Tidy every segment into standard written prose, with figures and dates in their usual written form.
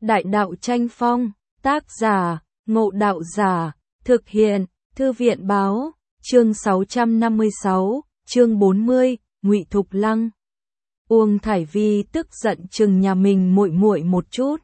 Đại đạo tranh phong, tác giả, Ngộ Đạo Giả, thực hiện, Thư viện báo, chương 656, chương 40, Ngụy Thục Lăng. Uông Thải Vi tức giận chừng nhà mình muội muội một chút.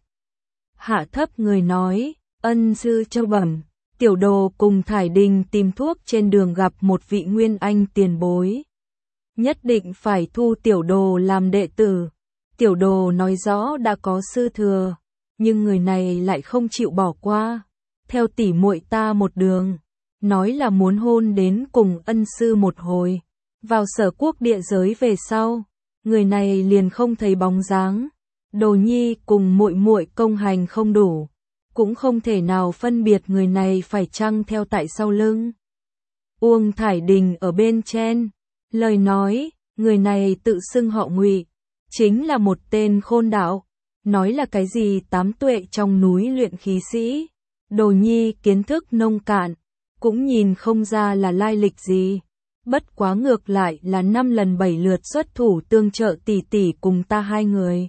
Hạ thấp người nói, ân sư châu bẩm, tiểu đồ cùng Thải Đình tìm thuốc trên đường gặp một vị nguyên anh tiền bối. Nhất định phải thu tiểu đồ làm đệ tử. Tiểu đồ nói rõ đã có sư thừa, nhưng người này lại không chịu bỏ qua. Theo tỉ muội ta một đường, nói là muốn hôn đến cùng ân sư một hồi. Vào Sở Quốc địa giới về sau, người này liền không thấy bóng dáng. Đồ nhi cùng muội muội công hành không đủ, cũng không thể nào phân biệt người này phải chăng theo tại sau lưng. Uông Thải Đình ở bên trên, lời nói, người này tự xưng họ Ngụy, chính là một tên khôn đạo, nói là cái gì 8 tuệ trong núi luyện khí sĩ. Đồ nhi kiến thức nông cạn, cũng nhìn không ra là lai lịch gì. Bất quá ngược lại là 5 lần 7 lượt xuất thủ tương trợ tỷ tỷ cùng ta hai người.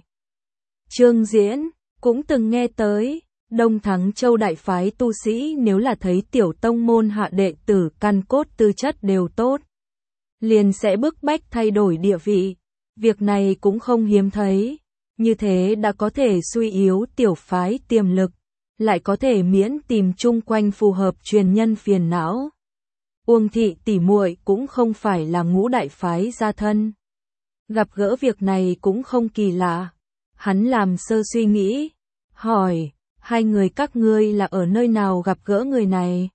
Trương Diễn cũng từng nghe tới, Đông Thắng Châu đại phái tu sĩ nếu là thấy tiểu tông môn hạ đệ tử căn cốt tư chất đều tốt, liền sẽ bức bách thay đổi địa vị. Việc này cũng không hiếm thấy, như thế đã có thể suy yếu tiểu phái tiềm lực, lại có thể miễn tìm chung quanh phù hợp truyền nhân phiền não. Uông thị tỷ muội cũng không phải là ngũ đại phái gia thân. Gặp gỡ việc này cũng không kỳ lạ. Hắn làm sơ suy nghĩ, hỏi, hai người các ngươi là ở nơi nào gặp gỡ người này?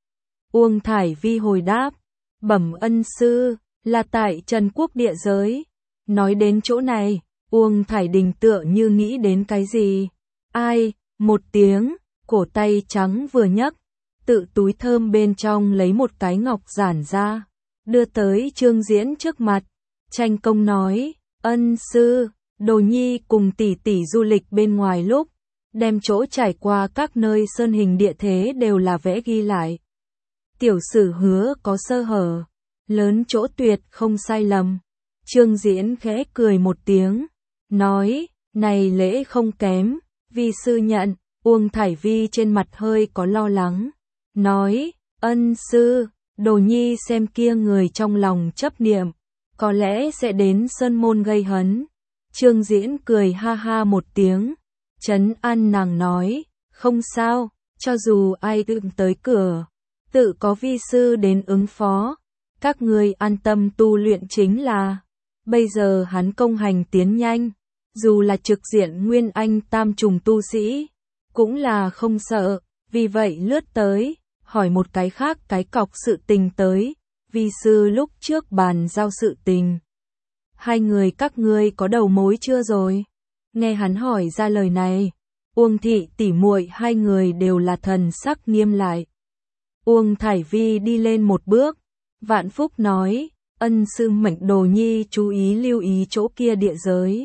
Uông Thải Vi hồi đáp, bẩm ân sư, là tại Trần Quốc địa giới. Nói đến chỗ này, Uông Thải Đình tựa như nghĩ đến cái gì. Ai, một tiếng, cổ tay trắng vừa nhấc, tự túi thơm bên trong lấy một cái ngọc giản ra, đưa tới Trương Diễn trước mặt. Tranh công nói, ân sư, đồ nhi cùng tỷ tỷ du lịch bên ngoài lúc, đem chỗ trải qua các nơi sơn hình địa thế đều là vẽ ghi lại. Tiểu sử hứa có sơ hở, lớn chỗ tuyệt không sai lầm. Trương Diễn khẽ cười một tiếng, nói, này lễ không kém, vi sư nhận. Uông Thải Vi trên mặt hơi có lo lắng, nói, ân sư, đồ nhi xem kia người trong lòng chấp niệm, có lẽ sẽ đến sơn môn gây hấn. Trương Diễn cười ha ha một tiếng, trấn an nàng nói, không sao, cho dù ai tự tới cửa, tự có vi sư đến ứng phó, các ngươi an tâm tu luyện chính là. Bây giờ hắn công hành tiến nhanh, dù là trực diện nguyên anh tam trùng tu sĩ, cũng là không sợ, vì vậy lướt tới, hỏi một cái khác cái cọc sự tình tới, vi sư lúc trước bàn giao sự tình. Hai người các ngươi có đầu mối chưa rồi? Nghe hắn hỏi ra lời này, Uông thị tỷ muội hai người đều là thần sắc nghiêm lại. Uông Thải Vi đi lên một bước, vạn phúc nói, ân sư mệnh đồ nhi chú ý lưu ý chỗ kia địa giới.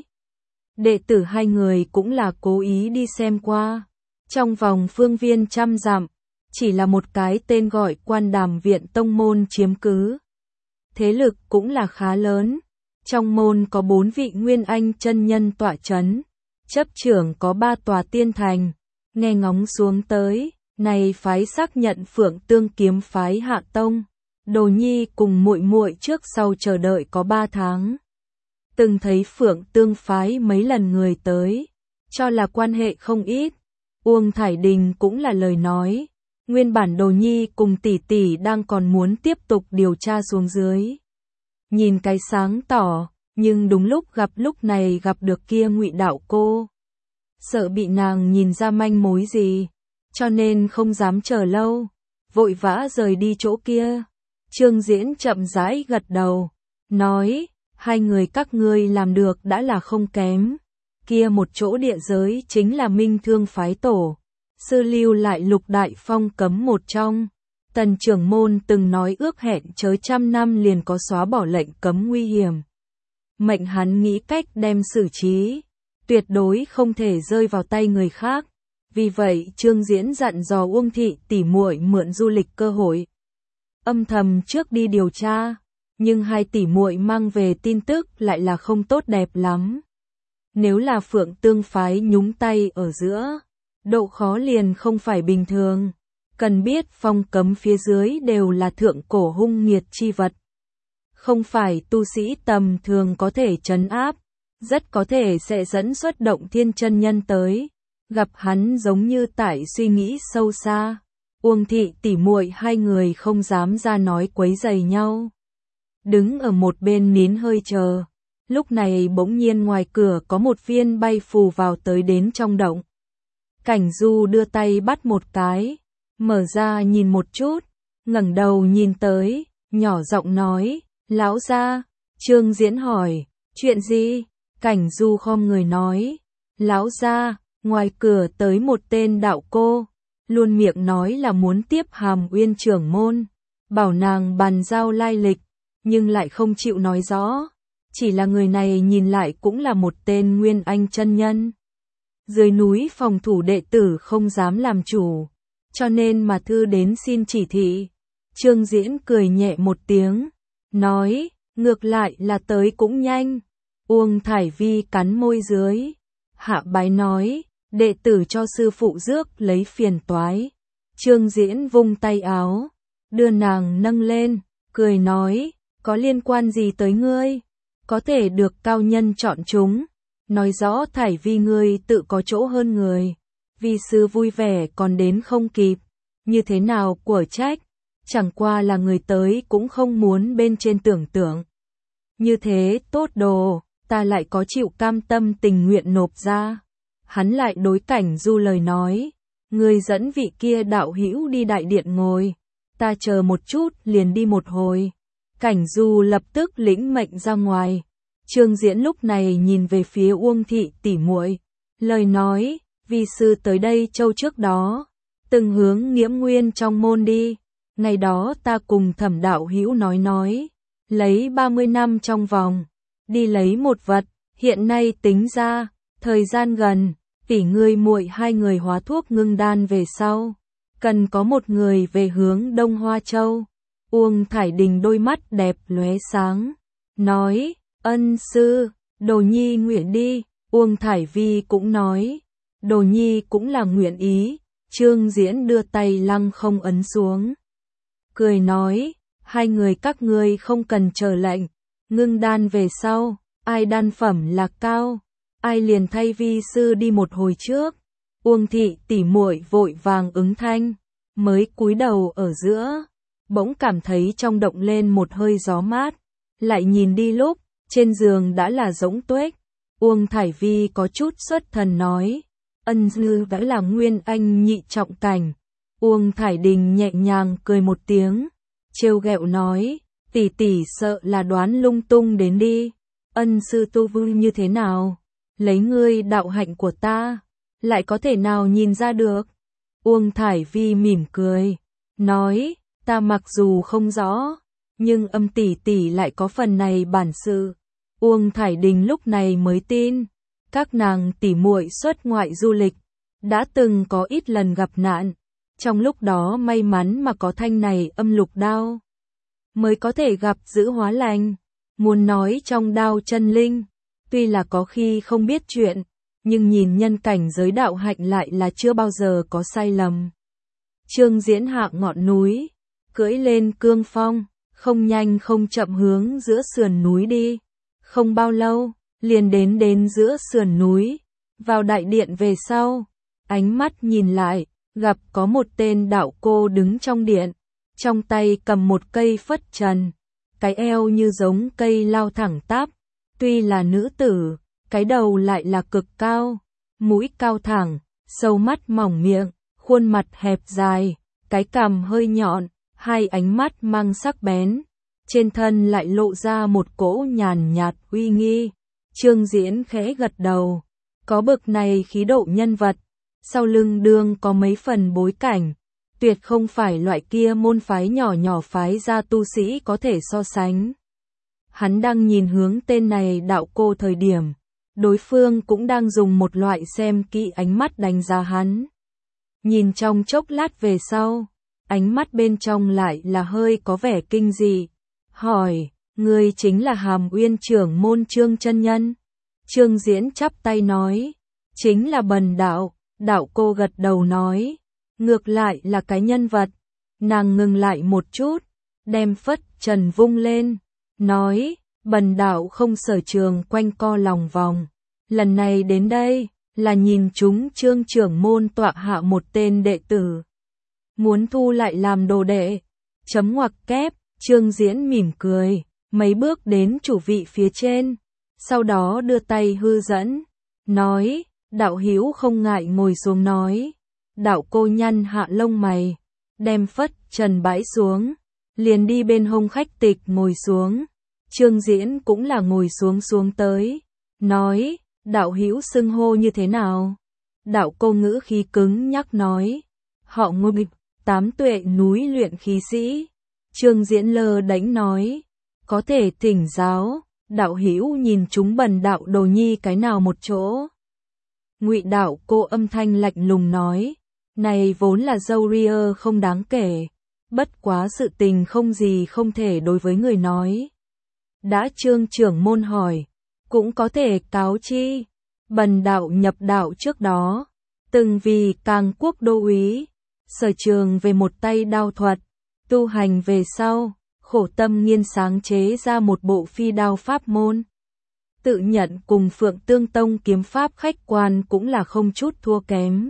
Đệ tử hai người cũng là cố ý đi xem qua. Trong vòng phương viên 100 dặm, chỉ là một cái tên gọi Quan Đàm Viện tông môn chiếm cứ. Thế lực cũng là khá lớn. Trong môn có 4 vị nguyên anh chân nhân tọa chấn, chấp trưởng có 3 tòa tiên thành. Nghe ngóng xuống tới, này phái xác nhận Phượng Tương kiếm phái hạ tông. Đồ nhi cùng muội muội trước sau chờ đợi có 3 tháng. Từng thấy Phượng Tương phái mấy lần người tới, cho là quan hệ không ít. Uông Thải Đình cũng là lời nói, nguyên bản đồ nhi cùng tỷ tỷ đang còn muốn tiếp tục điều tra xuống dưới. Nhìn cái sáng tỏ, nhưng đúng lúc này gặp được kia Ngụy đạo cô. Sợ bị nàng nhìn ra manh mối gì, cho nên không dám chờ lâu, vội vã rời đi chỗ kia. Trương Diễn chậm rãi gật đầu, nói, hai người các ngươi làm được đã là không kém. Kia một chỗ địa giới chính là Minh Thương phái tổ, sư lưu lại lục đại phong cấm một trong. Tần trưởng môn từng nói ước hẹn chớ 100 năm liền có xóa bỏ lệnh cấm nguy hiểm. Mệnh hắn nghĩ cách đem xử trí, tuyệt đối không thể rơi vào tay người khác. Vì vậy Trương Diễn dặn dò Uông thị tỷ muội mượn du lịch cơ hội, âm thầm trước đi điều tra, nhưng hai tỷ muội mang về tin tức lại là không tốt đẹp lắm. Nếu là Phượng Tương phái nhúng tay ở giữa, độ khó liền không phải bình thường. Cần biết phong cấm phía dưới đều là thượng cổ hung nghiệt chi vật. Không phải tu sĩ tầm thường có thể trấn áp, rất có thể sẽ dẫn xuất Động Thiên chân nhân tới. Gặp hắn giống như tại suy nghĩ sâu xa. Uông thị tỉ muội hai người không dám ra nói quấy rầy nhau. Đứng ở một bên nín hơi chờ. Lúc này bỗng nhiên ngoài cửa có một viên bay phù vào tới đến trong động. Cảnh Du đưa tay bắt một cái, mở ra nhìn một chút, ngẩng đầu nhìn tới, nhỏ giọng nói, lão gia. Trương Diễn hỏi, chuyện gì? Cảnh Du khom người nói, lão gia, ngoài cửa tới một tên đạo cô, luôn miệng nói là muốn tiếp Hàm Uyên trưởng môn, bảo nàng bàn giao lai lịch, nhưng lại không chịu nói rõ. Chỉ là người này nhìn lại cũng là một tên Nguyên Anh chân nhân. Dưới núi phòng thủ đệ tử không dám làm chủ, cho nên mà thư đến xin chỉ thị. Trương Diễn cười nhẹ một tiếng, nói, ngược lại là tới cũng nhanh. Uông Thải Vi cắn môi dưới, hạ bái nói, đệ tử cho sư phụ rước lấy phiền toái. Trương Diễn vung tay áo, đưa nàng nâng lên, cười nói, có liên quan gì tới ngươi? Có thể được cao nhân chọn chúng, nói rõ Thải Vi ngươi tự có chỗ hơn người. Vi sư vui vẻ còn đến không kịp, như thế nào của trách, chẳng qua là người tới cũng không muốn bên trên tưởng tượng. Như thế tốt đồ, ta lại có chịu cam tâm tình nguyện nộp ra. Hắn lại đối Cảnh Du lời nói, người dẫn vị kia đạo hữu đi đại điện ngồi, ta chờ một chút liền đi một hồi. Cảnh Du lập tức lĩnh mệnh ra ngoài. Trương Diễn lúc này nhìn về phía Uông thị tỉ muội, lời nói, vi sư tới đây châu trước đó, từng hướng Nghiễm Nguyên trong môn đi, ngày đó ta cùng Thẩm đạo hữu nói, lấy 30 năm trong vòng, đi lấy một vật, hiện nay tính ra, thời gian gần, tỷ ngươi muội hai người hóa thuốc ngưng đan về sau, cần có một người về hướng Đông Hoa Châu. Uông Thải Đình đôi mắt đẹp lóe sáng, nói, ân sư, Đồ Nhi nguyện đi. Uông Thải Vi cũng nói, Đồ Nhi cũng là nguyện ý. Trương Diễn đưa tay lăng không ấn xuống, cười nói, hai người các ngươi không cần chờ lệnh, ngưng đan về sau, ai đan phẩm là cao, ai liền thay vi sư đi một hồi trước. Uông thị tỉ muội vội vàng ứng thanh, mới cúi đầu ở giữa, bỗng cảm thấy trong động lên một hơi gió mát, lại nhìn đi lúc, trên giường đã là rỗng tuếch. Uông Thải Vi có chút xuất thần nói, ân sư đã là Nguyên Anh nhị trọng cảnh. Uông Thải Đình nhẹ nhàng cười một tiếng, trêu ghẹo nói, tỷ tỷ sợ là đoán lung tung đến đi. Ân sư tu vi như thế nào? Lấy ngươi đạo hạnh của ta, lại có thể nào nhìn ra được? Uông Thải Vi mỉm cười, nói, ta mặc dù không rõ, nhưng Âm tỷ tỷ lại có phần này bản sự. Uông Thải Đình lúc này mới tin, các nàng tỷ muội xuất ngoại du lịch, đã từng có ít lần gặp nạn, trong lúc đó may mắn mà có thanh này âm lục đao, mới có thể gặp giữ hóa lành. Muốn nói trong đao chân linh, tuy là có khi không biết chuyện, nhưng nhìn nhân cảnh giới đạo hạnh lại là chưa bao giờ có sai lầm. Trương Diễn hạ ngọn núi, cưỡi lên cương phong, không nhanh không chậm hướng giữa sườn núi đi. Không bao lâu, liền đến giữa sườn núi, vào đại điện về sau, ánh mắt nhìn lại, gặp có một tên đạo cô đứng trong điện, trong tay cầm một cây phất trần, cái eo như giống cây lao thẳng tắp, tuy là nữ tử, cái đầu lại là cực cao, mũi cao thẳng, sâu mắt mỏng miệng, khuôn mặt hẹp dài, cái cằm hơi nhọn, hai ánh mắt mang sắc bén, trên thân lại lộ ra một cỗ nhàn nhạt uy nghi. Trương Diễn khẽ gật đầu, có bực này khí độ nhân vật, sau lưng đương có mấy phần bối cảnh, tuyệt không phải loại kia môn phái nhỏ phái ra tu sĩ có thể so sánh. Hắn đang nhìn hướng tên này đạo cô thời điểm, đối phương cũng đang dùng một loại xem kỹ ánh mắt đánh giá hắn. Nhìn trong chốc lát về sau, ánh mắt bên trong lại là hơi có vẻ kinh dị, hỏi, ngươi chính là Hàm Uyên trưởng môn Trương chân nhân? Trương Diễn chắp tay nói, chính là bần đạo. Đạo cô gật đầu nói, ngược lại là cái nhân vật. Nàng ngừng lại một chút, đem phất trần vung lên, nói, bần đạo không sở trường quanh co lòng vòng. Lần này đến đây, là nhìn chúng Trương trưởng môn tọa hạ một tên đệ tử. Muốn thu lại làm đồ đệ. Chấm ngoặc kép, Trương Diễn mỉm cười, mấy bước đến chủ vị phía trên. Sau đó đưa tay hư dẫn, nói, đạo hữu không ngại ngồi xuống nói. Đạo cô nhăn hạ lông mày, đem phất trần bãi xuống, liền đi bên hông khách tịch ngồi xuống. Trương Diễn cũng là ngồi xuống tới, nói, đạo hữu xưng hô như thế nào? Đạo cô ngữ khí cứng nhắc nói, họ Ngô, 8 tuệ núi luyện khí sĩ. Trương Diễn lơ đánh nói, có thể thỉnh giáo, đạo hữu nhìn chúng bần đạo đồ nhi cái nào một chỗ? Ngụy đạo cô âm thanh lạnh lùng nói, này vốn là dâu ria không đáng kể, bất quá sự tình không gì không thể đối với người nói. Đã Trương trưởng môn hỏi, cũng có thể cáo chi, bần đạo nhập đạo trước đó, từng vì Càng Quốc đô úy, sở trường về một tay đao thuật, tu hành về sau, khổ tâm nghiên sáng chế ra một bộ phi đao pháp môn. Tự nhận cùng Phượng Tương Tông kiếm pháp khách quan cũng là không chút thua kém.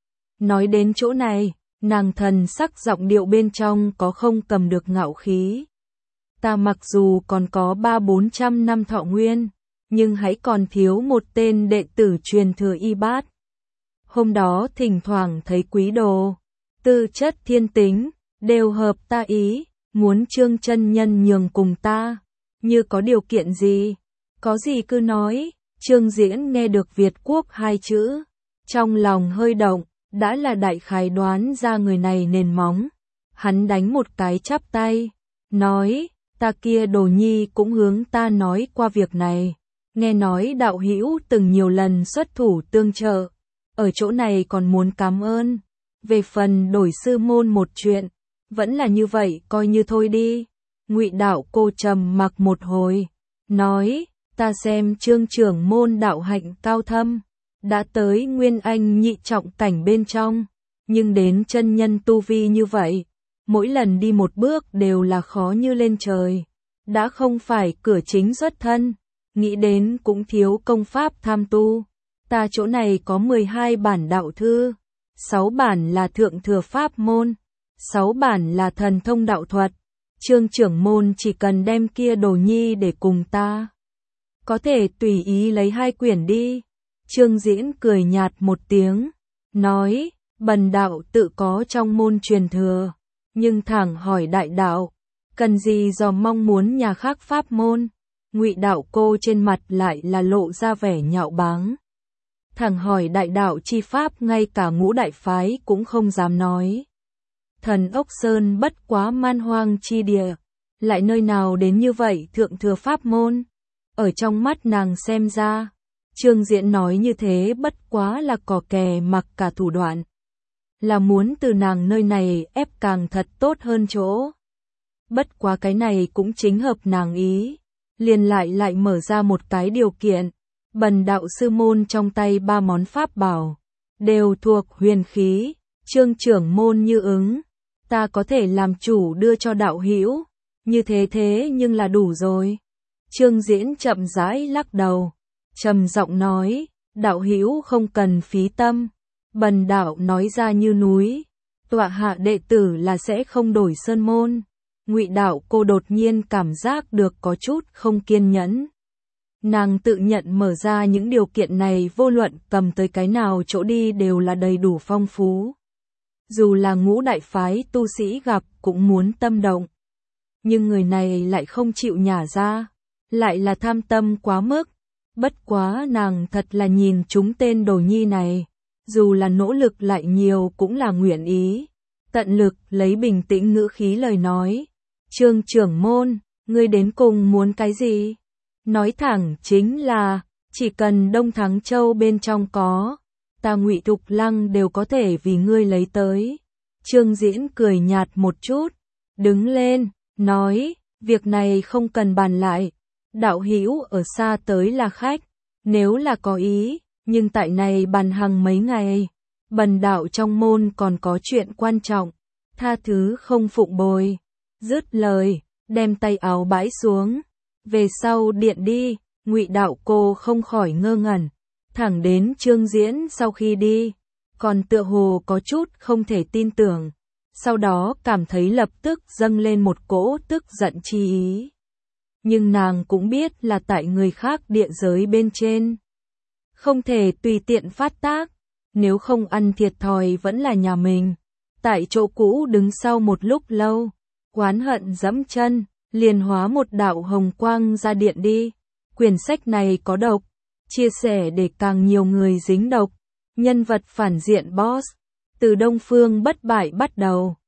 Nói đến chỗ này, nàng thần sắc giọng điệu bên trong có không cầm được ngạo khí. Ta mặc dù còn có 300-400 năm thọ nguyên, nhưng hãy còn thiếu một tên đệ tử truyền thừa y bát. Hôm đó thỉnh thoảng thấy quý đồ, tư chất thiên tính, đều hợp ta ý, muốn Trương chân nhân nhường cùng ta, như có điều kiện gì, có gì cứ nói. Trương Diễn nghe được Việt Quốc hai chữ, trong lòng hơi động, đã là đại khái đoán ra người này nền móng. Hắn đánh một cái chắp tay, nói, ta kia đồ nhi cũng hướng ta nói qua việc này, nghe nói đạo hữu từng nhiều lần xuất thủ tương trợ, ở chỗ này còn muốn cảm ơn. Về phần đổi sư môn một chuyện, vẫn là như vậy coi như thôi đi. Ngụy đạo cô trầm mặc một hồi, nói, ta xem Trương trưởng môn đạo hạnh cao thâm, đã tới Nguyên Anh nhị trọng cảnh bên trong, nhưng đến chân nhân tu vi như vậy, mỗi lần đi một bước đều là khó như lên trời, đã không phải cửa chính xuất thân, nghĩ đến cũng thiếu công pháp tham tu. Ta chỗ này có 12 bản đạo thư, 6 bản là thượng thừa pháp môn, 6 bản là thần thông đạo thuật. Trương trưởng môn chỉ cần đem kia đồ nhi để cùng ta, có thể tùy ý lấy 2 quyển đi. Trương Diễn cười nhạt một tiếng, nói, bần đạo tự có trong môn truyền thừa, nhưng thẳng hỏi đại đạo, cần gì dò mong muốn nhà khác pháp môn. Ngụy đạo cô trên mặt lại là lộ ra vẻ nhạo báng. Thẳng hỏi đại đạo chi pháp ngay cả Ngũ đại phái cũng không dám nói. Thần Ốc Sơn bất quá man hoang chi địa, lại nơi nào đến như vậy thượng thừa pháp môn. Ở trong mắt nàng xem ra, Trương Diễn nói như thế bất quá là cò kè mặc cả thủ đoạn, là muốn từ nàng nơi này ép càng thật tốt hơn chỗ. Bất quá cái này cũng chính hợp nàng ý, liền lại mở ra một cái điều kiện, bần đạo sư môn trong tay 3 món pháp bảo, đều thuộc huyền khí, Trương trưởng môn như ứng, ta có thể làm chủ đưa cho đạo hữu, như thế nhưng là đủ rồi. Trương Diễn chậm rãi lắc đầu, trầm giọng nói, đạo hữu không cần phí tâm, bần đạo nói ra như núi, tọa hạ đệ tử là sẽ không đổi sơn môn. Ngụy đạo cô đột nhiên cảm giác được có chút không kiên nhẫn. Nàng tự nhận mở ra những điều kiện này vô luận cầm tới cái nào chỗ đi đều là đầy đủ phong phú. Dù là Ngũ đại phái tu sĩ gặp cũng muốn tâm động. Nhưng người này lại không chịu nhả ra, lại là tham tâm quá mức. Bất quá nàng thật là nhìn chúng tên đồ nhi này, dù là nỗ lực lại nhiều cũng là nguyện ý. Tận lực lấy bình tĩnh ngữ khí lời nói, Trương trưởng môn, ngươi đến cùng muốn cái gì? Nói thẳng chính là, chỉ cần Đông Thắng Châu bên trong có, ta Ngụy Thục Lăng đều có thể vì ngươi lấy tới. Trương Diễn cười nhạt một chút, đứng lên, nói, việc này không cần bàn lại, đạo hữu ở xa tới là khách, nếu là có ý, nhưng tại này bàn hàng mấy ngày, bần đạo trong môn còn có chuyện quan trọng, tha thứ không phụng bồi. Dứt lời, đem tay áo bãi xuống, về sau điện đi. Ngụy Đạo Cô không khỏi ngơ ngẩn, thẳng đến Trương Diễn sau khi đi, còn tựa hồ có chút không thể tin tưởng, sau đó cảm thấy lập tức dâng lên một cỗ tức giận chi ý. Nhưng nàng cũng biết là tại người khác địa giới bên trên, không thể tùy tiện phát tác, nếu không ăn thiệt thòi vẫn là nhà mình. Tại chỗ cũ đứng sau một lúc lâu, oán hận dẫm chân, liền hóa một đạo hồng quang ra điện đi. Quyển sách này có độc, chia sẻ để càng nhiều người dính độc. Nhân vật phản diện boss, từ Đông Phương Bất Bại bắt đầu.